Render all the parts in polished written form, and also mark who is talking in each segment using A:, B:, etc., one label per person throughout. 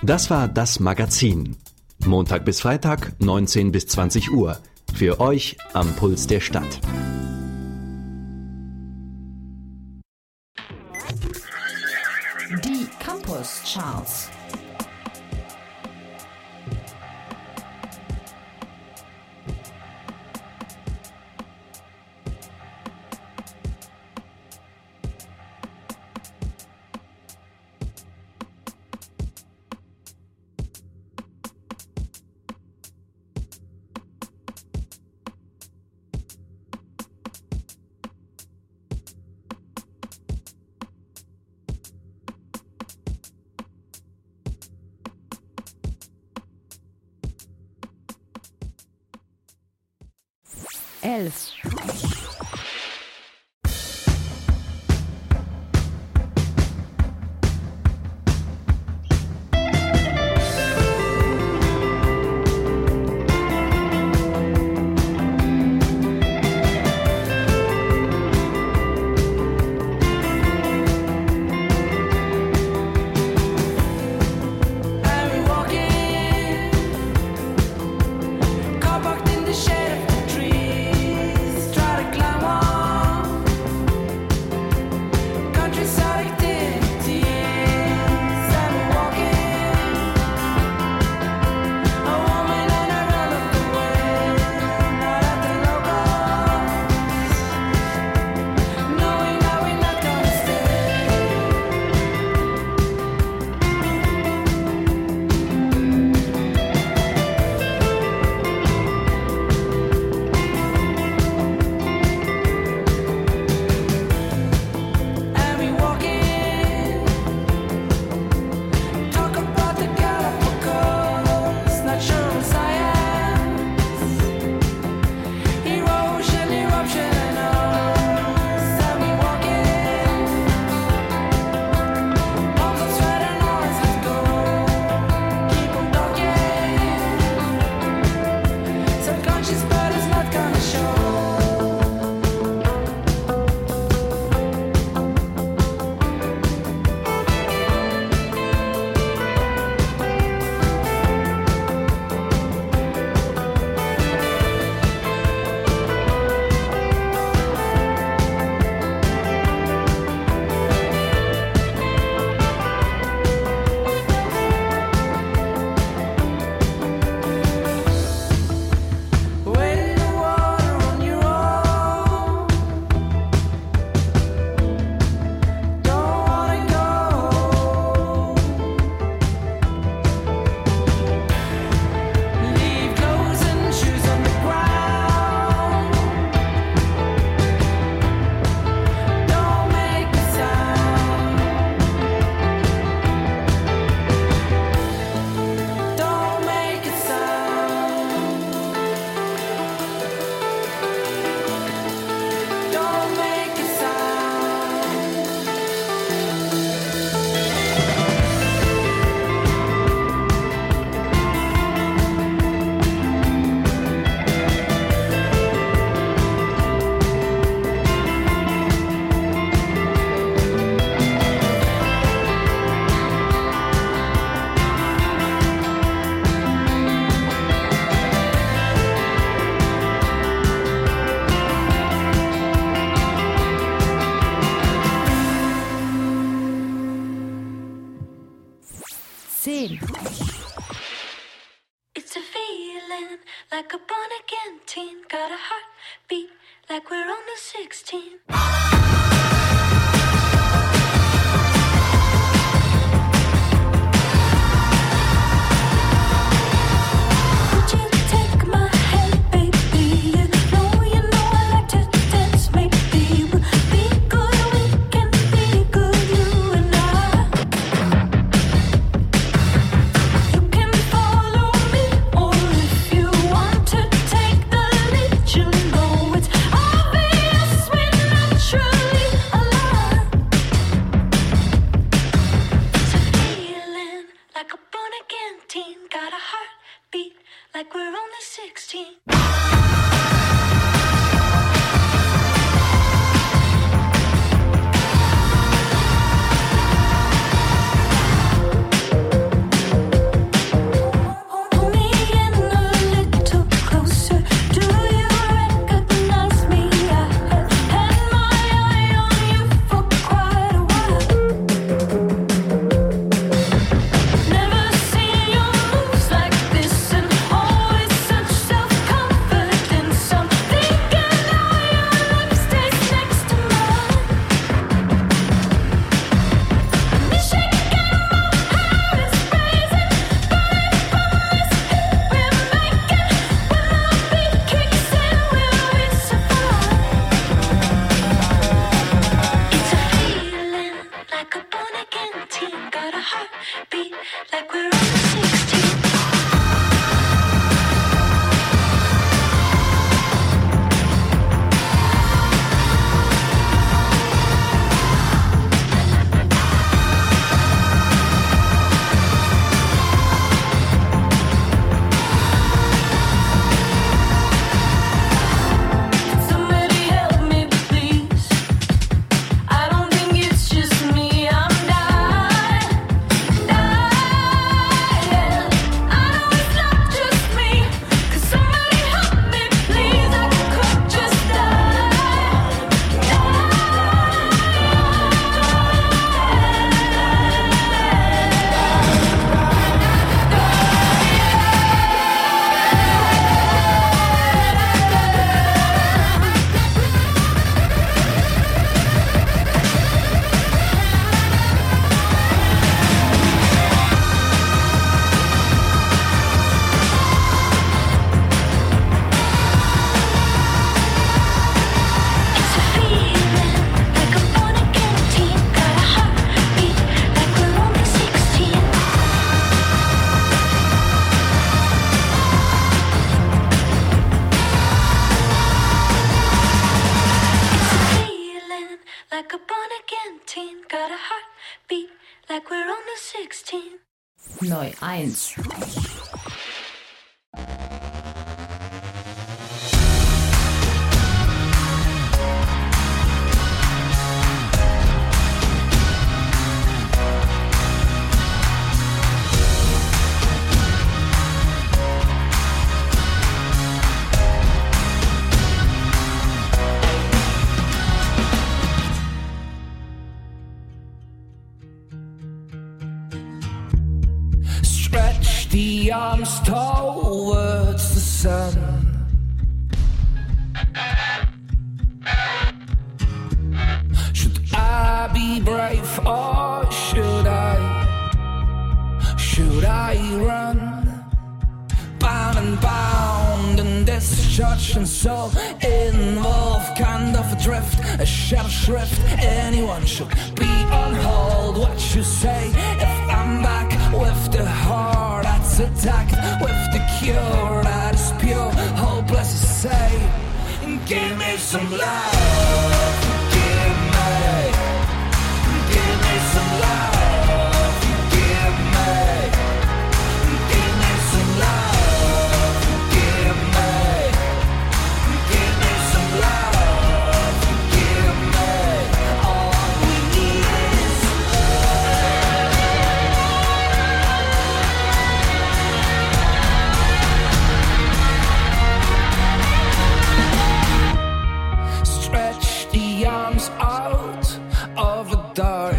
A: Das war das Magazin. Montag bis Freitag, 19 bis 20 Uhr. Für euch am Puls der Stadt.
B: Die Campus Charts. Elf.
C: It's a feeling like a born again teen. Got a heartbeat like we're only 16. True. feeling like a born again teen. Got a heartbeat like we're only 16.
B: Neu 1.
D: Stretch the arms towards the sun. Should I be brave or should I run? Bound and bound and discharged and so involved, kind of adrift, a shadow shrift. Anyone should be on hold. What you say if I'm back with the heart that's attacked, with the cure that is pure, hopeless to say. Give me some love, give me some love, give me some love, give me some love, give me all we need is stretch the arms out of the dark.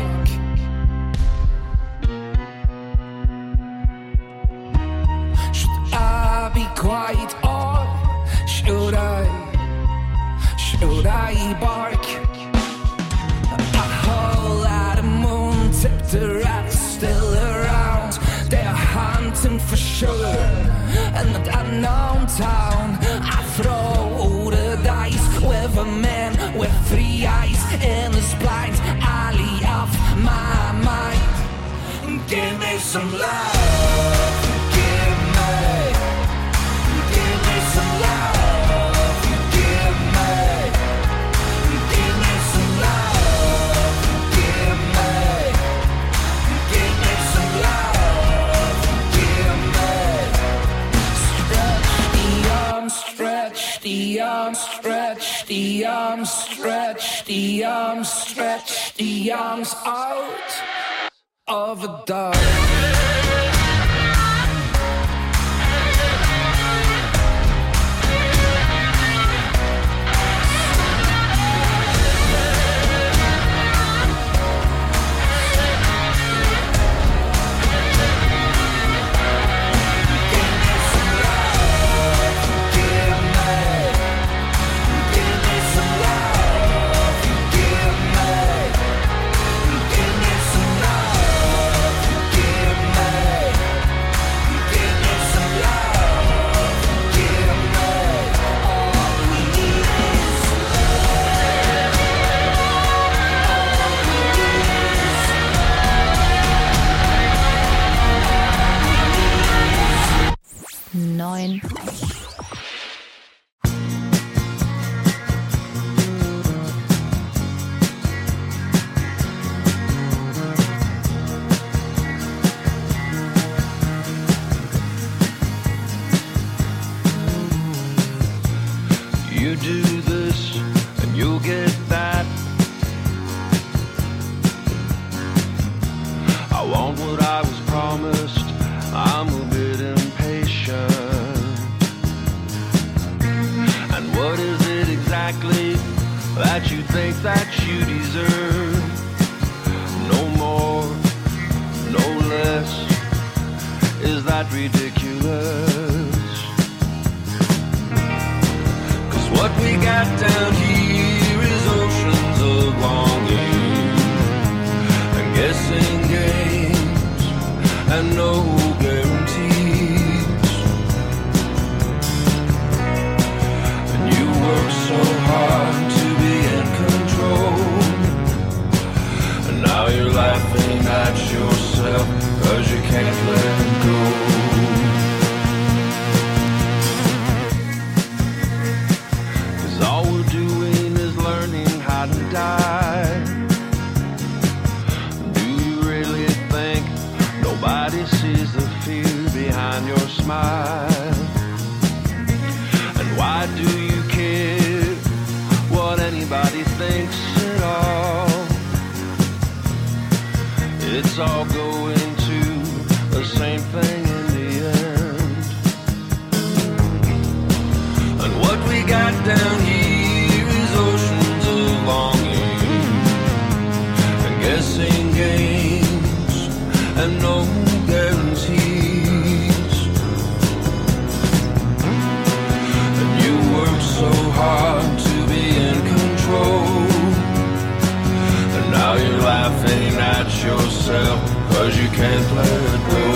D: Should I be quiet or should I bark? A whole lot of moon tipped the rats still around. They are hunting for sugar in that unknown town. I throw the dice with a man with 3 eyes in his blind alley of my mind. Give me some love, give me some love, give me some love, give me some love, give me. Stretch the arms, stretch the arms, stretch the arms, stretch the arms, stretch the arms out of the dark.
B: Neun.
E: You do this and you'll get that. I want what I was promised. I'm a bit impatient. And what is it exactly that you think that you deserve? No more, no less. Is that ridiculous? What we got down here is oceans of longing and guessing games and no guarantees. And you work so hard to be in control, us all go into the same thing in the end. And what we got down here is oceans of longing and guessing games and no guarantees. And you work so hard to be in control, and now you're laughing at yourself 'cause you can't let go.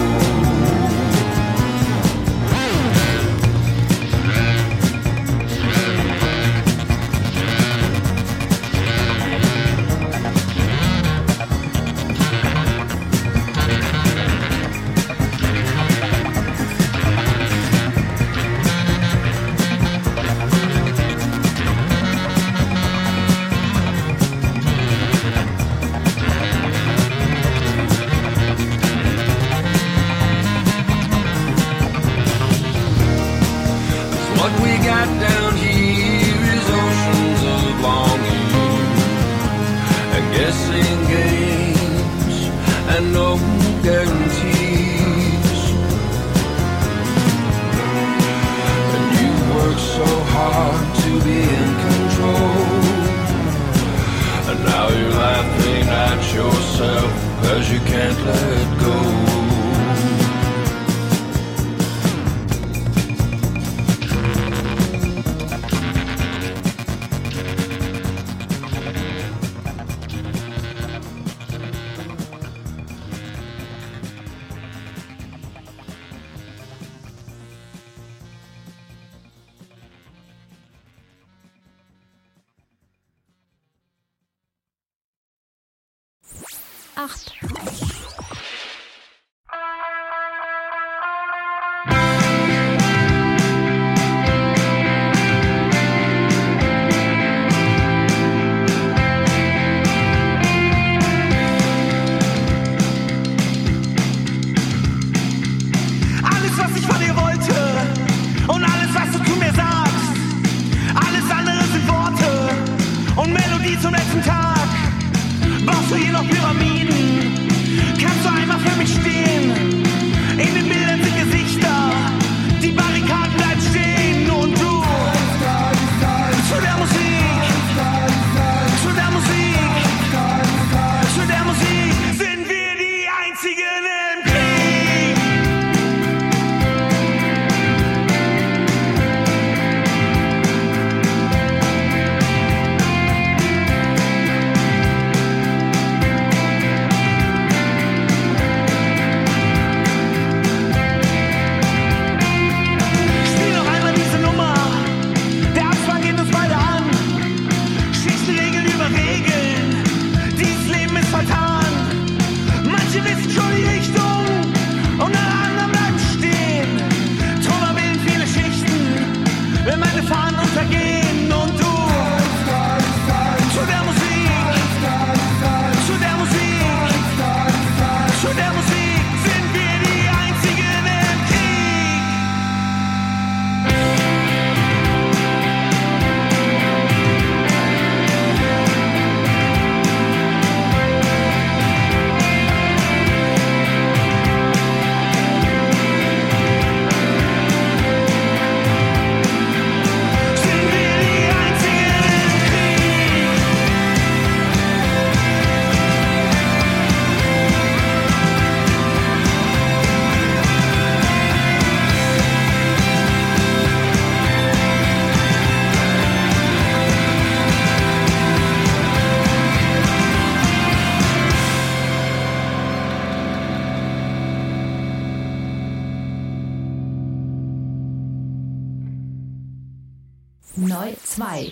B: Neu 2.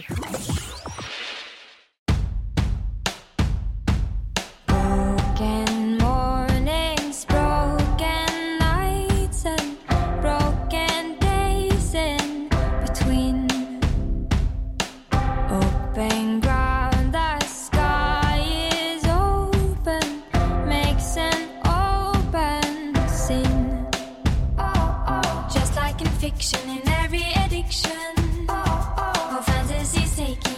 C: Fiction in every addiction, or fantasies taking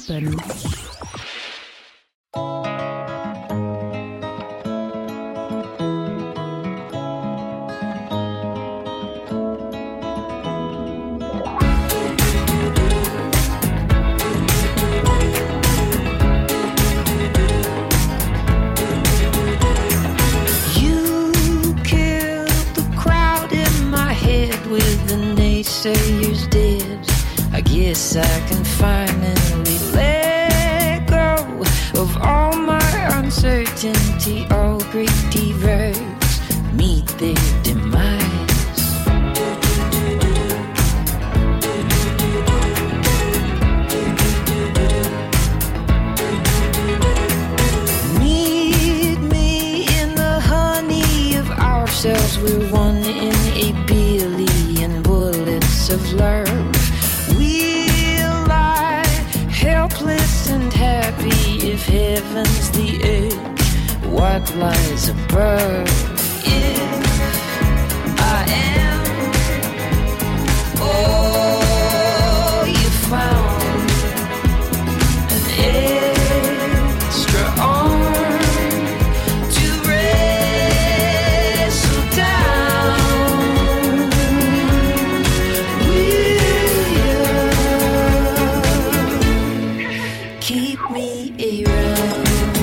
B: 7.
F: Naysayers did. I guess I can finally let go of all my uncertainty. All great divers meet their demise. Meet me in the honey of ourselves. We're one in a billion bullets of love. We'll lie helpless and happy if heaven's the edge. What lies above? If I am all you found, an extra arm to wrestle down. Keep me around.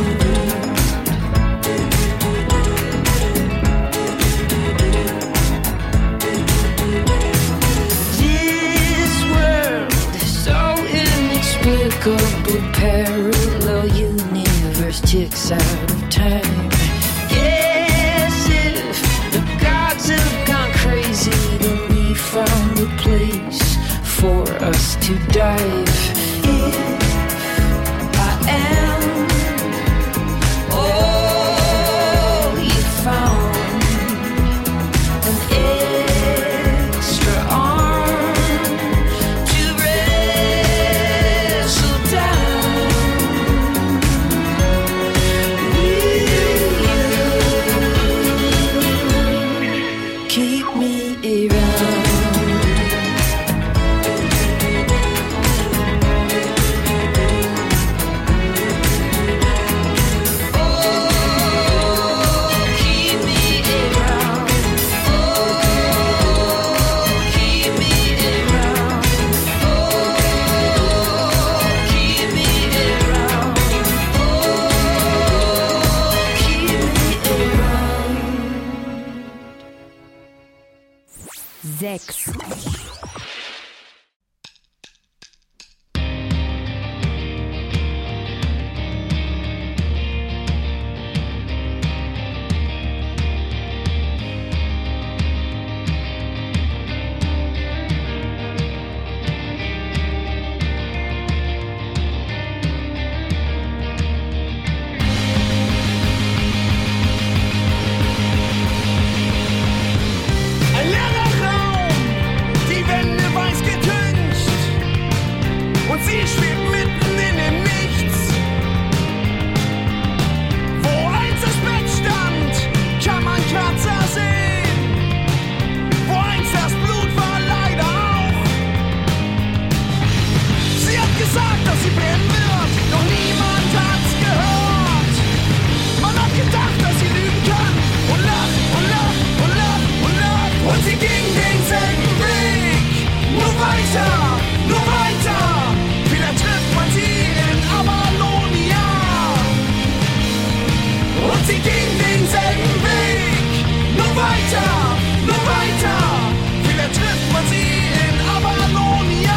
F: This world is so inexplicable, parallel universe ticks out of time. Yes, if the gods have gone crazy, then we found a place for us to dive. If I am all you found, an extra arm to wrestle down. Will you keep me around?
B: Sechs.
D: Ein leerer Raum, die Wände weiß getüncht und sie schwebt mitten in dem Nichts. Wo einst das Bett stand, kann man Kratzer sehen. Wo einst das Blut war, leider auch. Sie hat gesagt, dass sie brennen wird, doch niemand hat's gehört. Man hat gedacht, dass sie lügen kann und lacht und lacht und lacht und lacht. Und sie ging denselben Weg, nur weiter, nur weiter. Vielleicht trifft man sie in Avalonia. Und sie ging denselben Weg, nur weiter, nur weiter. Vielleicht trifft man sie in Avalonia.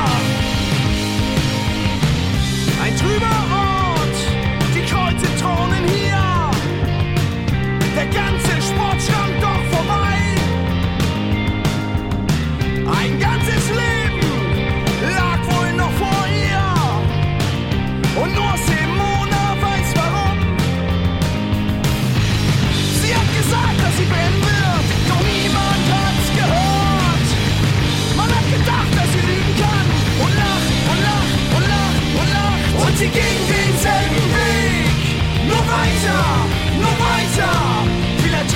D: Ein trüber Ort, die Kreuze thronen hier. Der ganze Sport schrank doch vorbei. Ein ganzes Leben lag wohl noch vor ihr. Und nur Simona weiß warum. Sie hat gesagt, dass sie brennen wird, doch niemand hat's gehört. Man hat gedacht, dass sie lügen kann und lacht und lacht und lacht und lacht. Und sie ging denselben Weg, nur weiter, nur weiter. Vielleicht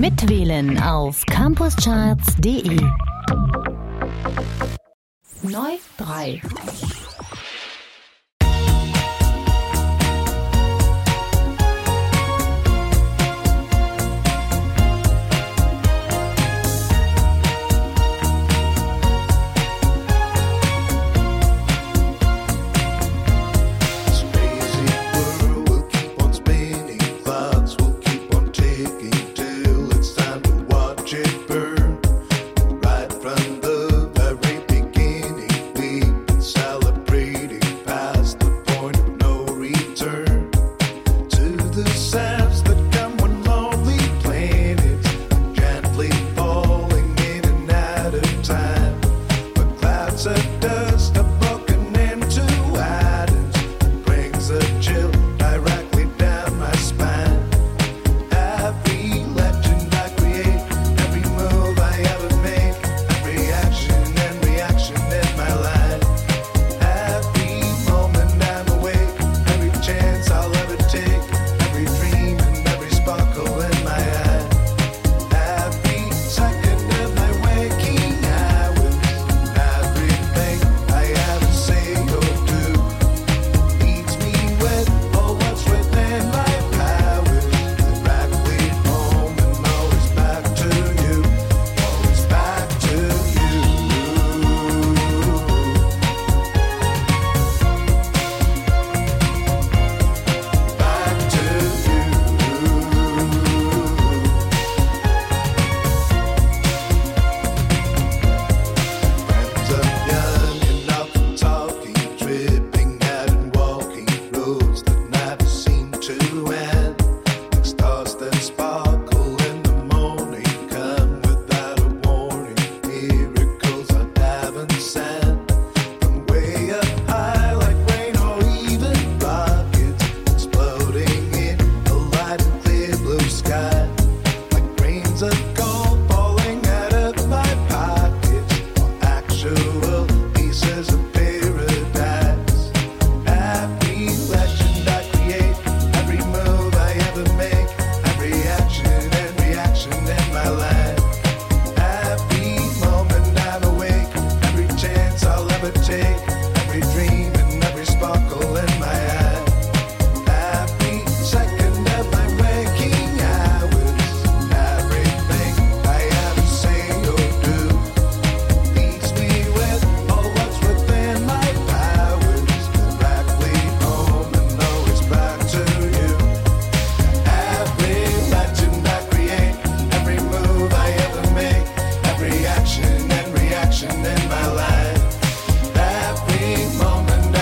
B: Mitwählen auf campuscharts.de. Neu 3.
G: In my life, every moment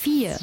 B: 4.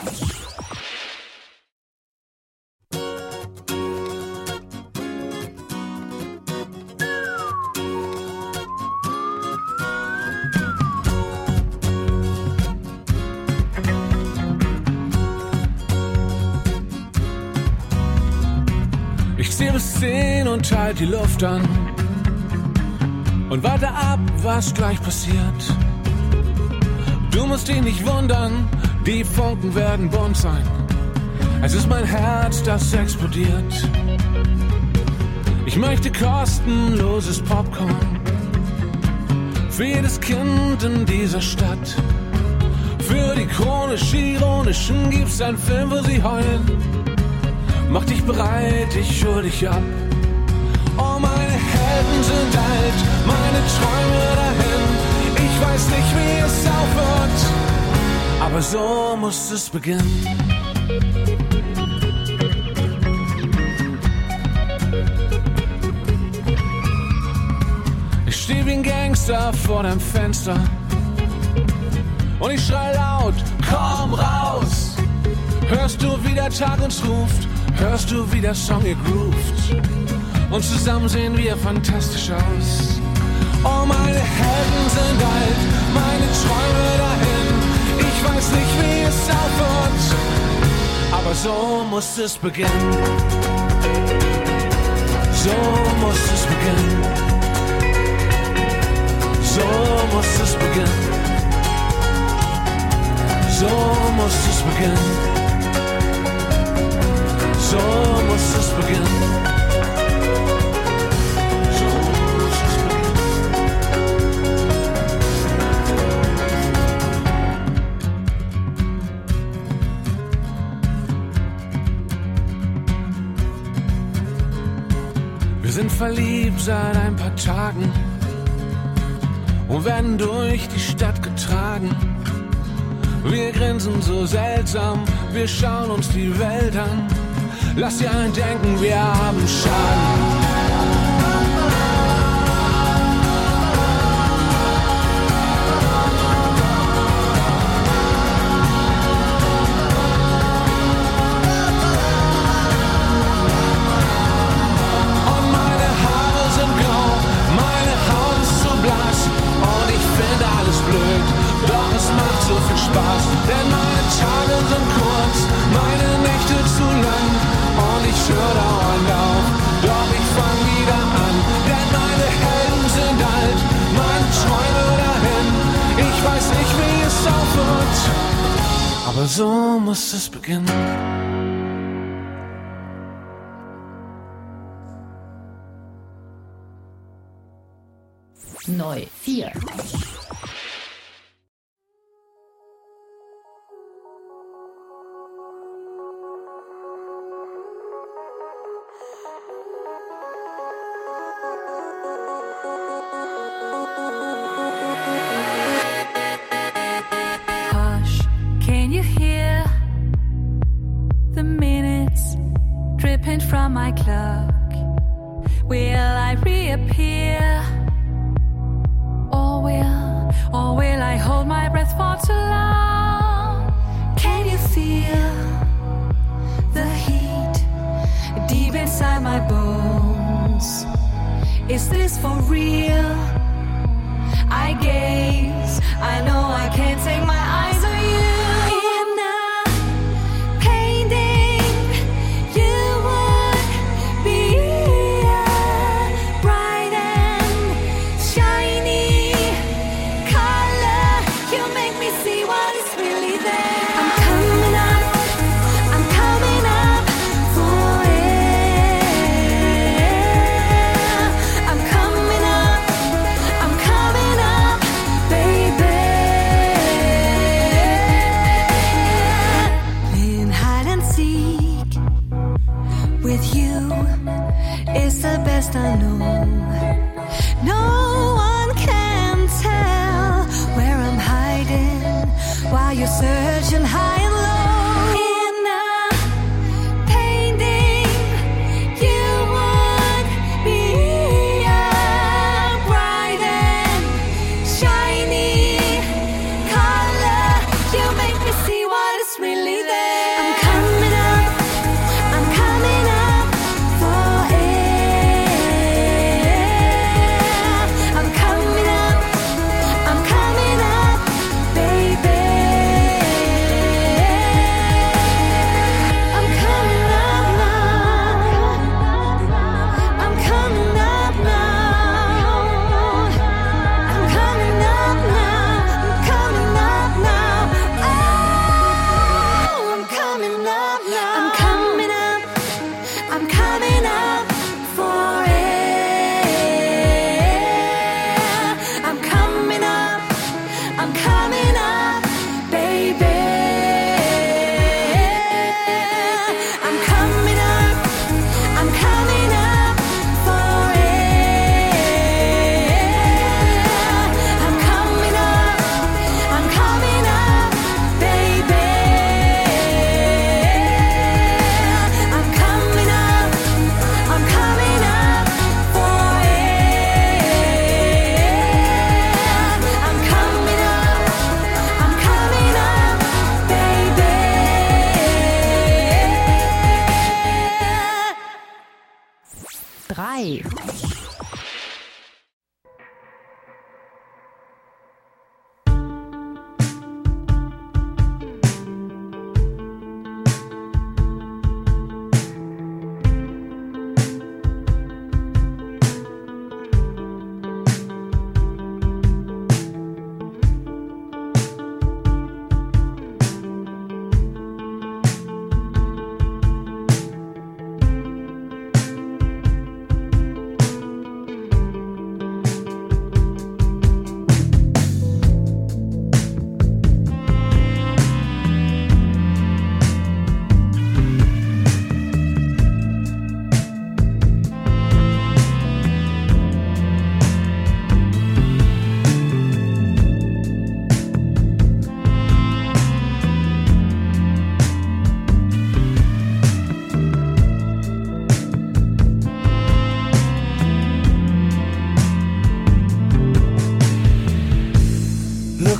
G: Ich zähl bis 10 und halt die Luft an und warte ab, was gleich passiert. Du musst dich nicht wundern, die Funken werden bunt sein. Es ist mein Herz, das explodiert. Ich möchte kostenloses Popcorn für jedes Kind in dieser Stadt. Für die chronisch-ironischen gibt's einen Film, wo sie heulen. Mach dich bereit, ich hol dich ab. Oh, meine Helden sind alt, meine Träume dahin. Ich weiß nicht, wie es aufhört, aber so muss es beginnen. Ich steh wie ein Gangster vor deinem Fenster und ich schrei laut, komm raus. Hörst du, wie der Tag uns ruft? Hörst du, wie der Song ihr groovt? Und zusammen sehen wir fantastisch aus. Oh, meine Helden sind alt, meine Träume dahin. Ich weiß nicht, wie es aufhört, aber so muss es beginnen. So muss es beginnen. So muss es beginnen. So muss es beginnen. So muss es beginnen. So muss es beginnen. Wir sind verliebt seit ein paar Tagen und werden durch die Stadt getragen. Wir grinsen so seltsam, wir schauen uns die Welt an. Lass dir einen denken, wir haben Schaden. Und meine Haare sind grau, meine Haut ist so blass. Und ich finde alles blöd, doch es macht so viel Spaß. Denn meine Tage sind kurz, meine Nächte zu lang. Und ich höre dauernd auf, doch ich fang wieder an. Denn meine Helden sind alt, meine Träume dahin. Ich weiß nicht, wie es aufhört, aber so muss es beginnen.
B: Neu 4.
C: From my clock, will I reappear? Or will I hold my breath for too long? Can you feel the heat deep inside my bones? Is this for real? I gaze, I know I can't take my eyes on you.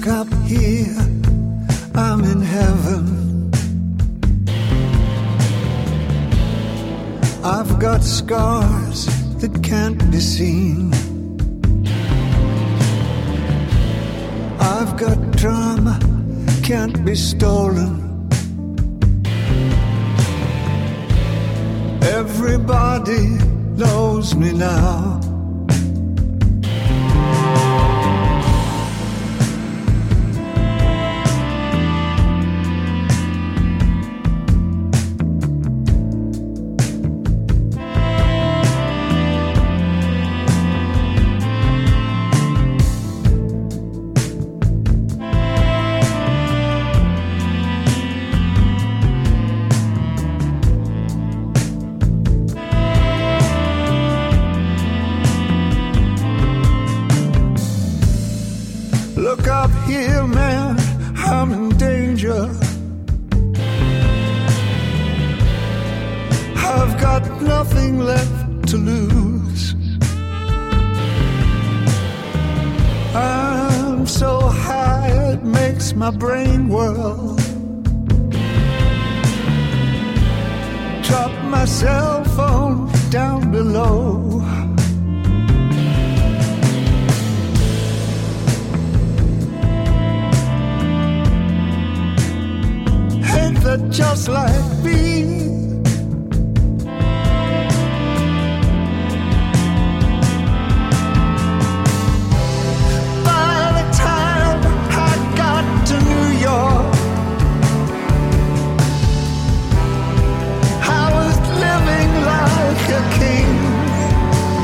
H: Look up here, I'm in heaven. I've got scars that can't be seen. I've got drama, can't be stolen. Everybody knows me now. Look up here, man, I'm in danger. I've got nothing left to lose. I'm so high it makes my brain whirl. Drop my cell phone down below. That just like me. By the time I got to New York, I was living like a king.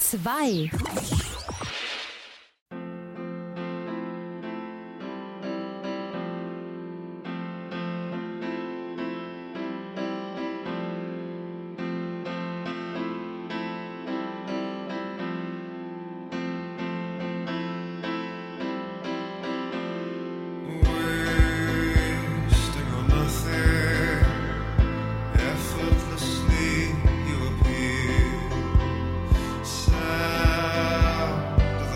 B: 2.
I: Effortlessly you appear, sound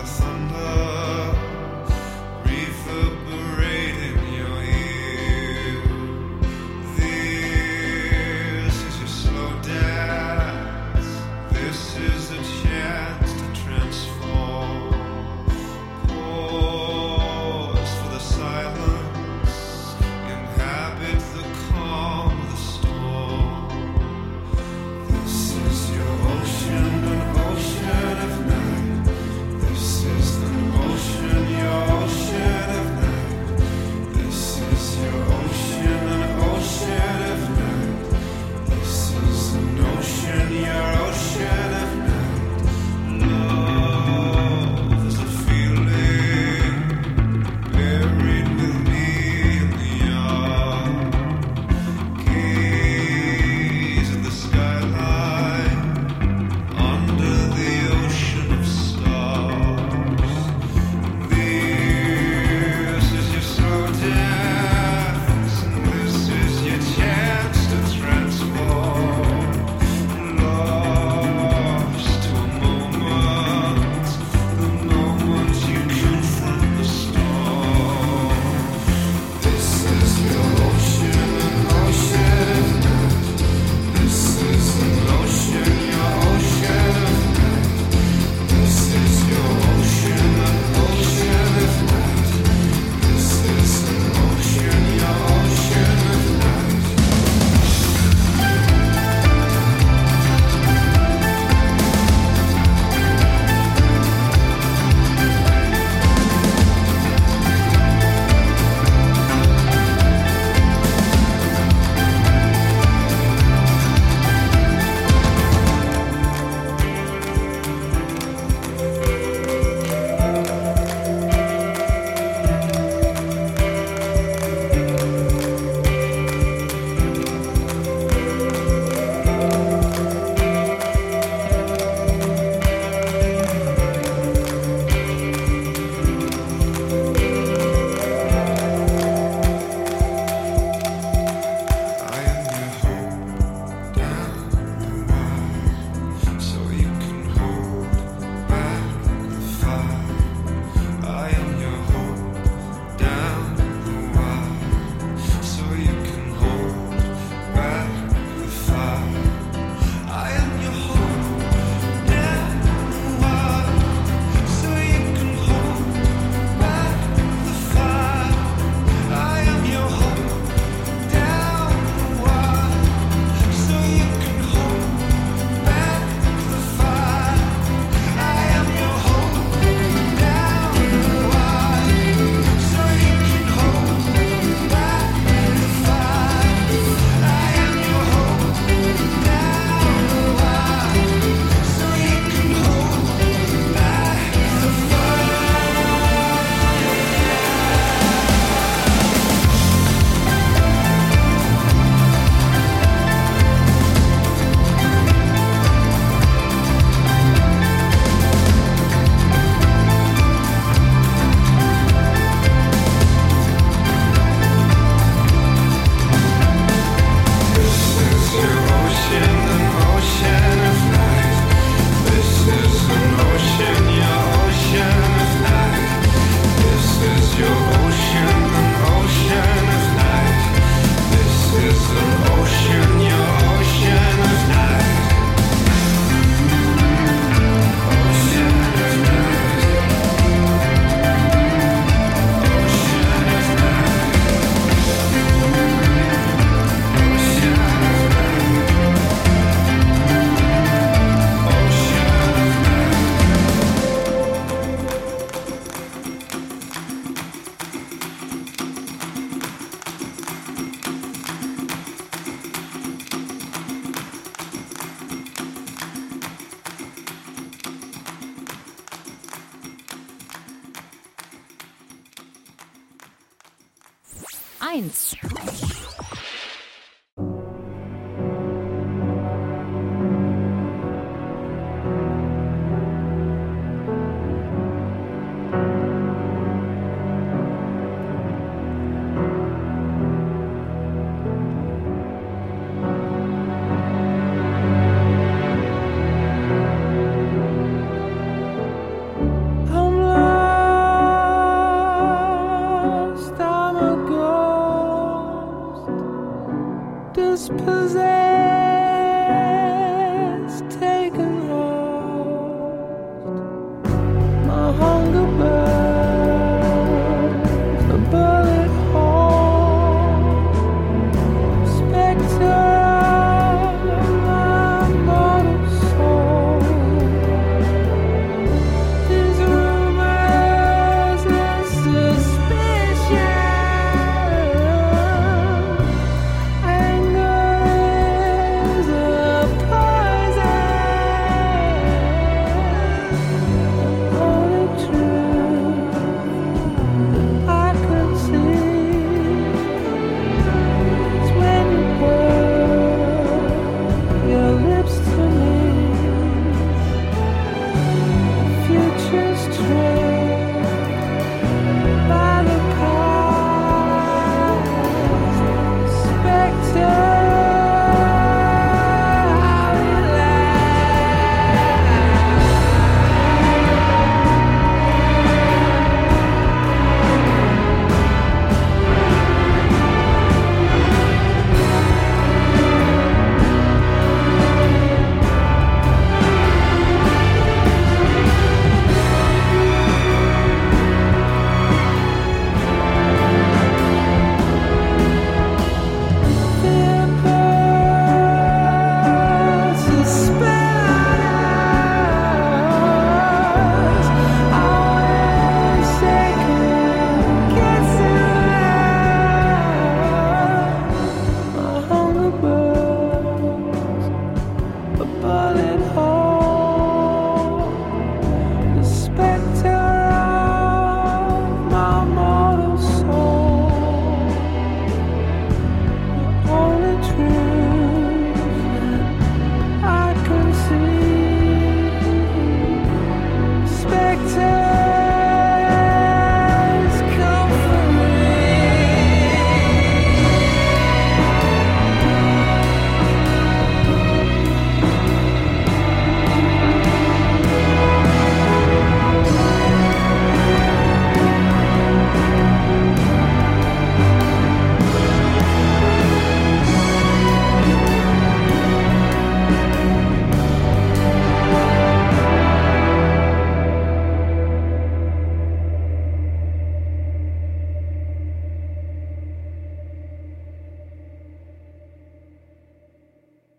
B: 1.